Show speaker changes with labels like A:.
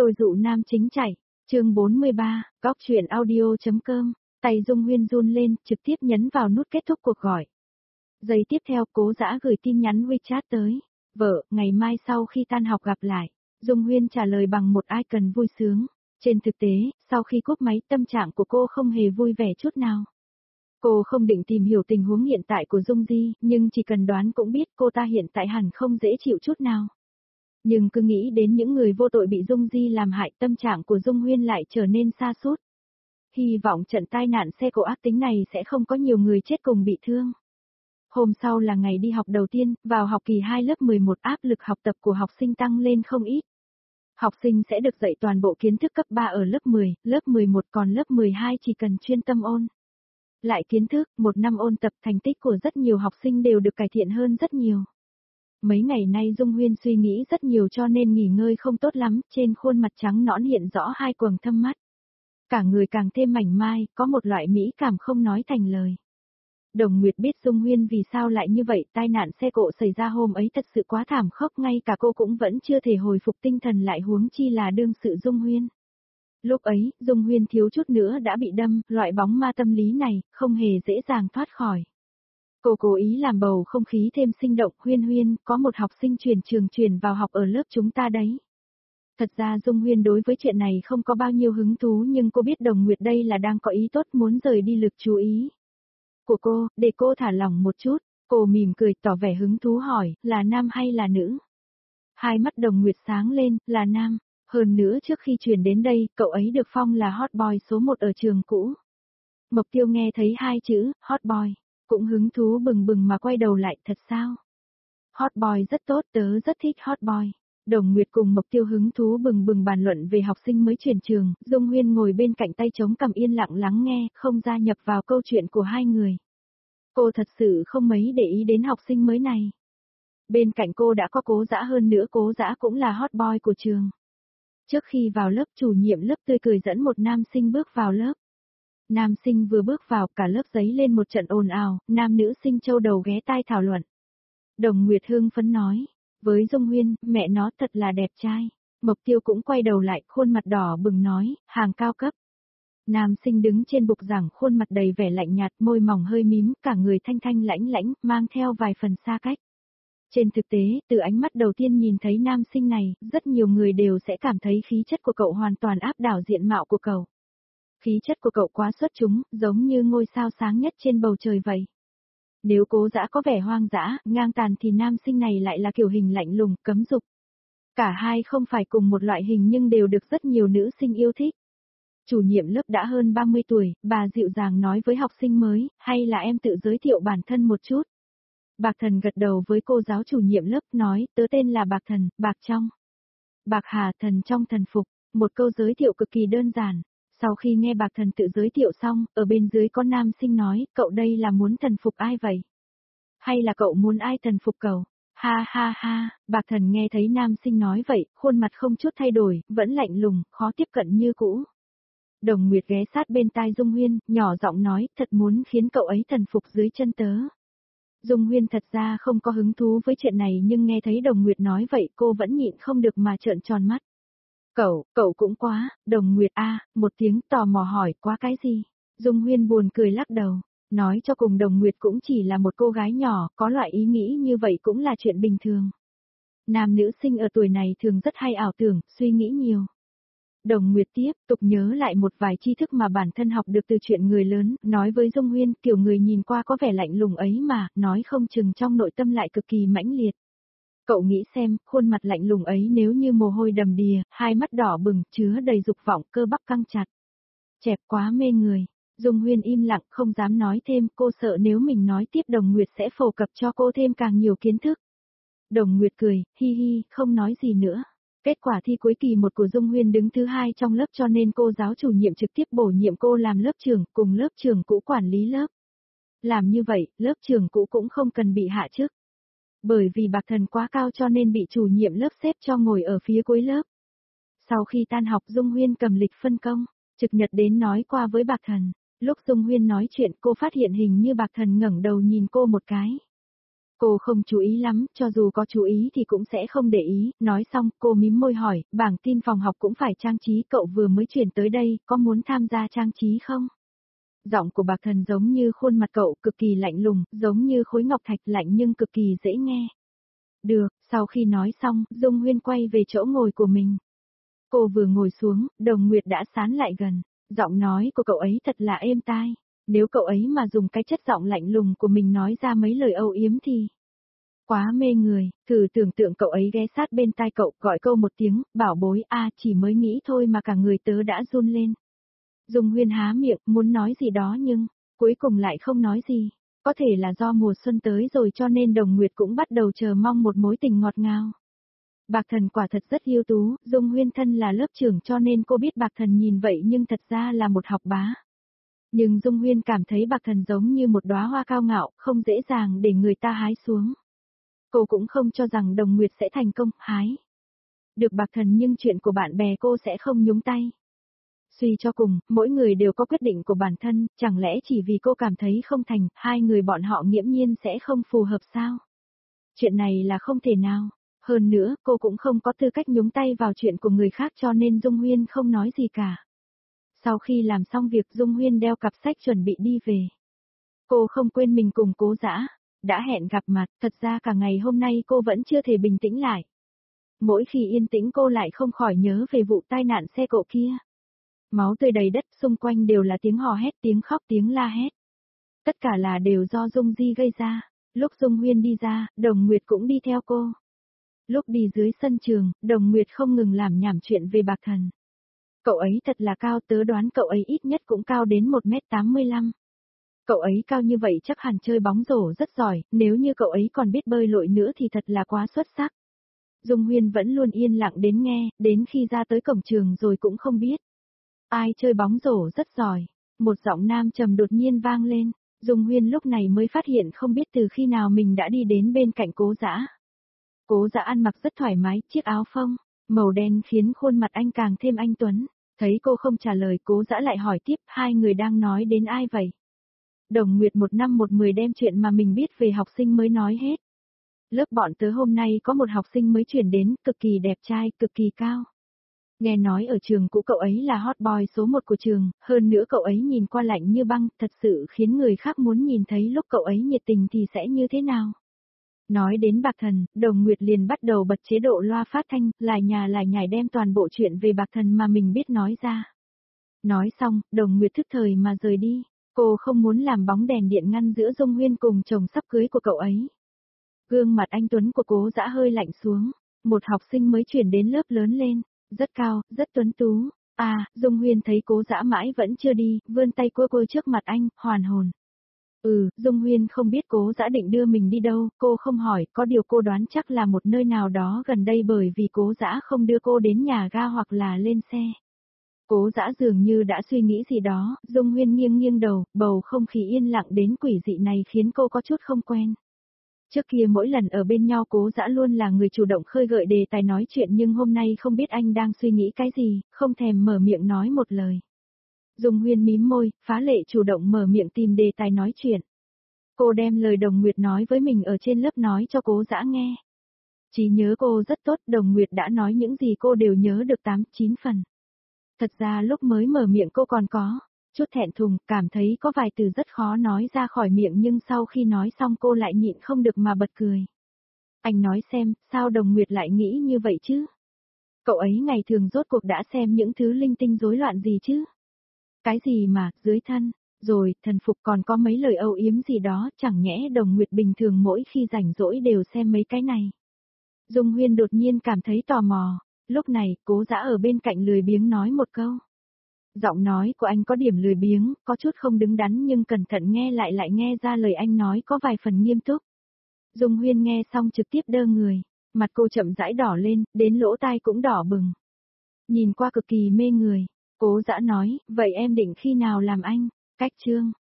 A: Tôi dụ nam chính chạy, chương 43, góc chuyện audio.com, tay Dung Huyên run lên, trực tiếp nhấn vào nút kết thúc cuộc gọi. Giây tiếp theo Cố Dã gửi tin nhắn WeChat tới, vợ, ngày mai sau khi tan học gặp lại. Dung Huyên trả lời bằng một icon vui sướng. Trên thực tế, sau khi cúp máy tâm trạng của cô không hề vui vẻ chút nào. Cô không định tìm hiểu tình huống hiện tại của Dung Di, nhưng chỉ cần đoán cũng biết cô ta hiện tại hẳn không dễ chịu chút nào. Nhưng cứ nghĩ đến những người vô tội bị Dung Di làm hại, tâm trạng của Dung Huyên lại trở nên sa sút. Hy vọng trận tai nạn xe cộ ác tính này sẽ không có nhiều người chết cùng bị thương. Hôm sau là ngày đi học đầu tiên, vào học kỳ 2 lớp 11 áp lực học tập của học sinh tăng lên không ít. Học sinh sẽ được dạy toàn bộ kiến thức cấp 3 ở lớp 10, lớp 11 còn lớp 12 chỉ cần chuyên tâm ôn. Lại kiến thức, một năm ôn tập thành tích của rất nhiều học sinh đều được cải thiện hơn rất nhiều. Mấy ngày nay Dung Huyên suy nghĩ rất nhiều cho nên nghỉ ngơi không tốt lắm, trên khuôn mặt trắng nõn hiện rõ hai quầng thâm mắt. Cả người càng thêm mảnh mai, có một loại mỹ cảm không nói thành lời. Đồng Nguyệt biết Dung Huyên vì sao lại như vậy, tai nạn xe cộ xảy ra hôm ấy thật sự quá thảm khốc, ngay cả cô cũng vẫn chưa thể hồi phục tinh thần lại huống chi là đương sự Dung Huyên. Lúc ấy, Dung Huyên thiếu chút nữa đã bị đâm, loại bóng ma tâm lý này, không hề dễ dàng thoát khỏi. Cô cố ý làm bầu không khí thêm sinh động, Huyên Huyên, có một học sinh chuyển trường chuyển vào học ở lớp chúng ta đấy. Thật ra Dung Huyên đối với chuyện này không có bao nhiêu hứng thú nhưng cô biết Đồng Nguyệt đây là đang có ý tốt muốn rời đi lực chú ý của cô, để cô thả lỏng một chút. Cô mỉm cười tỏ vẻ hứng thú hỏi, là nam hay là nữ? Hai mắt Đồng Nguyệt sáng lên, là nam. Hơn nữa trước khi chuyển đến đây, cậu ấy được phong là hot boy số 1 ở trường cũ. Mộc Tiêu nghe thấy hai chữ, hot boy, cũng hứng thú bừng bừng mà quay đầu lại, thật sao? Hot boy rất tốt, tớ rất thích hot boy. Đồng Nguyệt cùng Mộc Tiêu hứng thú bừng bừng bàn luận về học sinh mới chuyển trường, Dung Huyên ngồi bên cạnh tay chống cằm yên lặng lắng nghe, không gia nhập vào câu chuyện của hai người. Cô thật sự không mấy để ý đến học sinh mới này. Bên cạnh cô đã có Cố Dã, hơn nữa Cố Dã cũng là hot boy của trường. Trước khi vào lớp, chủ nhiệm lớp tươi cười dẫn một nam sinh bước vào lớp. Nam sinh vừa bước vào, cả lớp giấy lên một trận ồn ào, nam nữ sinh châu đầu ghé tai thảo luận. Đồng Nguyệt hưng phấn nói, với Dung Huyên, mẹ nó thật là đẹp trai. Mộc Tiêu cũng quay đầu lại, khuôn mặt đỏ bừng nói, hàng cao cấp. Nam sinh đứng trên bục giảng, khuôn mặt đầy vẻ lạnh nhạt, môi mỏng hơi mím, cả người thanh thanh lãnh lãnh, mang theo vài phần xa cách. Trên thực tế, từ ánh mắt đầu tiên nhìn thấy nam sinh này, rất nhiều người đều sẽ cảm thấy khí chất của cậu hoàn toàn áp đảo diện mạo của cậu. Khí chất của cậu quá xuất chúng, giống như ngôi sao sáng nhất trên bầu trời vậy. Nếu Cố Dã có vẻ hoang dã, ngang tàn thì nam sinh này lại là kiểu hình lạnh lùng, cấm dục. Cả hai không phải cùng một loại hình nhưng đều được rất nhiều nữ sinh yêu thích. Chủ nhiệm lớp đã hơn 30 tuổi, bà dịu dàng nói với học sinh mới, hay là em tự giới thiệu bản thân một chút. Bạc Thần gật đầu với cô giáo chủ nhiệm lớp, nói, tớ tên là Bạc Thần, Bạc Trong. Bạc Hà, thần trong thần phục, một câu giới thiệu cực kỳ đơn giản. Sau khi nghe Bạc Thần tự giới thiệu xong, ở bên dưới có nam sinh nói, cậu đây là muốn thần phục ai vậy? Hay là cậu muốn ai thần phục cậu? Ha ha ha, Bạc Thần nghe thấy nam sinh nói vậy, khuôn mặt không chút thay đổi, vẫn lạnh lùng, khó tiếp cận như cũ. Đồng Nguyệt ghé sát bên tai Dung Huyên, nhỏ giọng nói, thật muốn khiến cậu ấy thần phục dưới chân tớ. Dung Huyên thật ra không có hứng thú với chuyện này nhưng nghe thấy Đồng Nguyệt nói vậy cô vẫn nhịn không được mà trợn tròn mắt. Cậu cũng quá, Đồng Nguyệt a, một tiếng tò mò hỏi quá cái gì? Dung Huyên buồn cười lắc đầu, nói cho cùng Đồng Nguyệt cũng chỉ là một cô gái nhỏ, có loại ý nghĩ như vậy cũng là chuyện bình thường. Nam nữ sinh ở tuổi này thường rất hay ảo tưởng, suy nghĩ nhiều. Đồng Nguyệt tiếp tục nhớ lại một vài tri thức mà bản thân học được từ chuyện người lớn, nói với Dung Huyên, kiểu người nhìn qua có vẻ lạnh lùng ấy mà, nói không chừng trong nội tâm lại cực kỳ mãnh liệt. Cậu nghĩ xem, khuôn mặt lạnh lùng ấy nếu như mồ hôi đầm đìa, hai mắt đỏ bừng, chứa đầy dục vọng, cơ bắp căng chặt. Chẹp quá mê người. Dung Huyên im lặng, không dám nói thêm, cô sợ nếu mình nói tiếp Đồng Nguyệt sẽ phổ cập cho cô thêm càng nhiều kiến thức. Đồng Nguyệt cười, hi hi, không nói gì nữa. Kết quả thi cuối kỳ 1 của Dung Huyên đứng thứ 2 trong lớp cho nên cô giáo chủ nhiệm trực tiếp bổ nhiệm cô làm lớp trưởng, cùng lớp trưởng cũ quản lý lớp. Làm như vậy, lớp trưởng cũ cũng không cần bị hạ chức. Bởi vì Bạc Thần quá cao cho nên bị chủ nhiệm lớp xếp cho ngồi ở phía cuối lớp. Sau khi tan học Dung Huyên cầm lịch phân công, trực nhật đến nói qua với Bạc Thần. Lúc Dung Huyên nói chuyện cô phát hiện hình như Bạc Thần ngẩng đầu nhìn cô một cái. Cô không chú ý lắm, cho dù có chú ý thì cũng sẽ không để ý, nói xong cô mím môi hỏi, bảng tin phòng học cũng phải trang trí, cậu vừa mới chuyển tới đây, có muốn tham gia trang trí không? Giọng của Bạc Thần giống như khuôn mặt cậu, cực kỳ lạnh lùng, giống như khối ngọc thạch lạnh nhưng cực kỳ dễ nghe. Được, sau khi nói xong, Dung Huyên quay về chỗ ngồi của mình. Cô vừa ngồi xuống, Đồng Nguyệt đã sán lại gần, giọng nói của cậu ấy thật là êm tai. Nếu cậu ấy mà dùng cái chất giọng lạnh lùng của mình nói ra mấy lời âu yếm thì quá mê người, thử tưởng tượng cậu ấy ghé sát bên tai cậu, gọi câu một tiếng, bảo bối, chỉ mới nghĩ thôi mà cả người tớ đã run lên. Dung Huyên há miệng, muốn nói gì đó nhưng, cuối cùng lại không nói gì. Có thể là do mùa xuân tới rồi cho nên Đồng Nguyệt cũng bắt đầu chờ mong một mối tình ngọt ngào. Bạc Thần quả thật rất ưu tú, Dung Huyên thân là lớp trưởng cho nên cô biết Bạc Thần nhìn vậy nhưng thật ra là một học bá. Nhưng Dung Huyên cảm thấy Bạc Thần giống như một đóa hoa cao ngạo, không dễ dàng để người ta hái xuống. Cô cũng không cho rằng Đồng Nguyệt sẽ thành công, hái được Bạc Thần nhưng chuyện của bạn bè cô sẽ không nhúng tay. Suy cho cùng, mỗi người đều có quyết định của bản thân, chẳng lẽ chỉ vì cô cảm thấy không thành, hai người bọn họ nghiễm nhiên sẽ không phù hợp sao? Chuyện này là không thể nào. Hơn nữa, cô cũng không có tư cách nhúng tay vào chuyện của người khác cho nên Dung Huyên không nói gì cả. Sau khi làm xong việc Dung Huyên đeo cặp sách chuẩn bị đi về. Cô không quên mình cùng Cố Dã đã hẹn gặp mặt, thật ra cả ngày hôm nay cô vẫn chưa thể bình tĩnh lại. Mỗi khi yên tĩnh cô lại không khỏi nhớ về vụ tai nạn xe cộ kia. Máu tươi đầy đất, xung quanh đều là tiếng hò hét, tiếng khóc, tiếng la hét. Tất cả là đều do Dung Di gây ra. Lúc Dung Huyên đi ra, Đồng Nguyệt cũng đi theo cô. Lúc đi dưới sân trường, Đồng Nguyệt không ngừng làm nhảm chuyện về Bạc Thần. Cậu ấy thật là cao, tớ đoán cậu ấy ít nhất cũng cao đến 1m85. Cậu ấy cao như vậy chắc hẳn chơi bóng rổ rất giỏi, nếu như cậu ấy còn biết bơi lội nữa thì thật là quá xuất sắc. Dung Huyên vẫn luôn yên lặng đến nghe, đến khi ra tới cổng trường rồi cũng không biết. Ai chơi bóng rổ rất giỏi. Một giọng nam trầm đột nhiên vang lên. Dung Huyên lúc này mới phát hiện không biết từ khi nào mình đã đi đến bên cạnh Cố Dã. Cố Dã ăn mặc rất thoải mái, chiếc áo phông màu đen khiến khuôn mặt anh càng thêm anh tuấn. Thấy cô không trả lời, Cố Dã lại hỏi tiếp, hai người đang nói đến ai vậy? Đồng Nguyệt 1 năm 1 10 đem chuyện mà mình biết về học sinh mới nói hết. Lớp bọn tớ hôm nay có một học sinh mới chuyển đến, cực kỳ đẹp trai, cực kỳ cao. Nghe nói ở trường cũ cậu ấy là hot boy số 1 của trường, hơn nữa cậu ấy nhìn qua lạnh như băng, thật sự khiến người khác muốn nhìn thấy lúc cậu ấy nhiệt tình thì sẽ như thế nào. Nói đến Bạc Thần, Đồng Nguyệt liền bắt đầu bật chế độ loa phát thanh, lải nhải đem toàn bộ chuyện về Bạc Thần mà mình biết nói ra. Nói xong, Đồng Nguyệt thức thời mà rời đi. Cô không muốn làm bóng đèn điện ngăn giữa Dung Huyên cùng chồng sắp cưới của cậu ấy. Gương mặt anh tuấn của Cố Dã hơi lạnh xuống. Một học sinh mới chuyển đến lớp lớn lên, rất cao, rất tuấn tú. Dung Huyên thấy Cố Dã mãi vẫn chưa đi, vươn tay cua trước mặt anh, hoàn hồn. Dung Huyên không biết Cố Dã định đưa mình đi đâu, cô không hỏi, có điều cô đoán chắc là một nơi nào đó gần đây bởi vì Cố Dã không đưa cô đến nhà ga hoặc là lên xe. Cố Dã dường như đã suy nghĩ gì đó, Dung Huyên nghiêng đầu, bầu không khí yên lặng đến quỷ dị này khiến cô có chút không quen. Trước kia mỗi lần ở bên nhau Cố Dã luôn là người chủ động khơi gợi đề tài nói chuyện nhưng hôm nay không biết anh đang suy nghĩ cái gì, không thèm mở miệng nói một lời. Dung Huyên mím môi, phá lệ chủ động mở miệng tìm đề tài nói chuyện. Cô đem lời Đồng Nguyệt nói với mình ở trên lớp nói cho Cố Dã nghe. Trí nhớ cô rất tốt, Đồng Nguyệt đã nói những gì cô đều nhớ được 8-9 phần. Thật ra lúc mới mở miệng cô còn có chút thẹn thùng, cảm thấy có vài từ rất khó nói ra khỏi miệng nhưng sau khi nói xong cô lại nhịn không được mà bật cười. Anh nói xem, sao Đồng Nguyệt lại nghĩ như vậy chứ? Cậu ấy ngày thường rốt cuộc đã xem những thứ linh tinh rối loạn gì chứ? Cái gì mà, dưới thân, rồi, thần phục còn có mấy lời âu yếm gì đó, chẳng nhẽ Đồng Nguyệt bình thường mỗi khi rảnh rỗi đều xem mấy cái này. Dung Huyên đột nhiên cảm thấy tò mò, lúc này, Cố Dã ở bên cạnh lười biếng nói một câu. Giọng nói của anh có điểm lười biếng, có chút không đứng đắn nhưng cẩn thận nghe lại nghe ra lời anh nói có vài phần nghiêm túc. Dung Huyên nghe xong trực tiếp đơ người, mặt cô chậm rãi đỏ lên, đến lỗ tai cũng đỏ bừng. Nhìn qua cực kỳ mê người, Cố Dã nói, vậy em định khi nào làm anh? Cách chương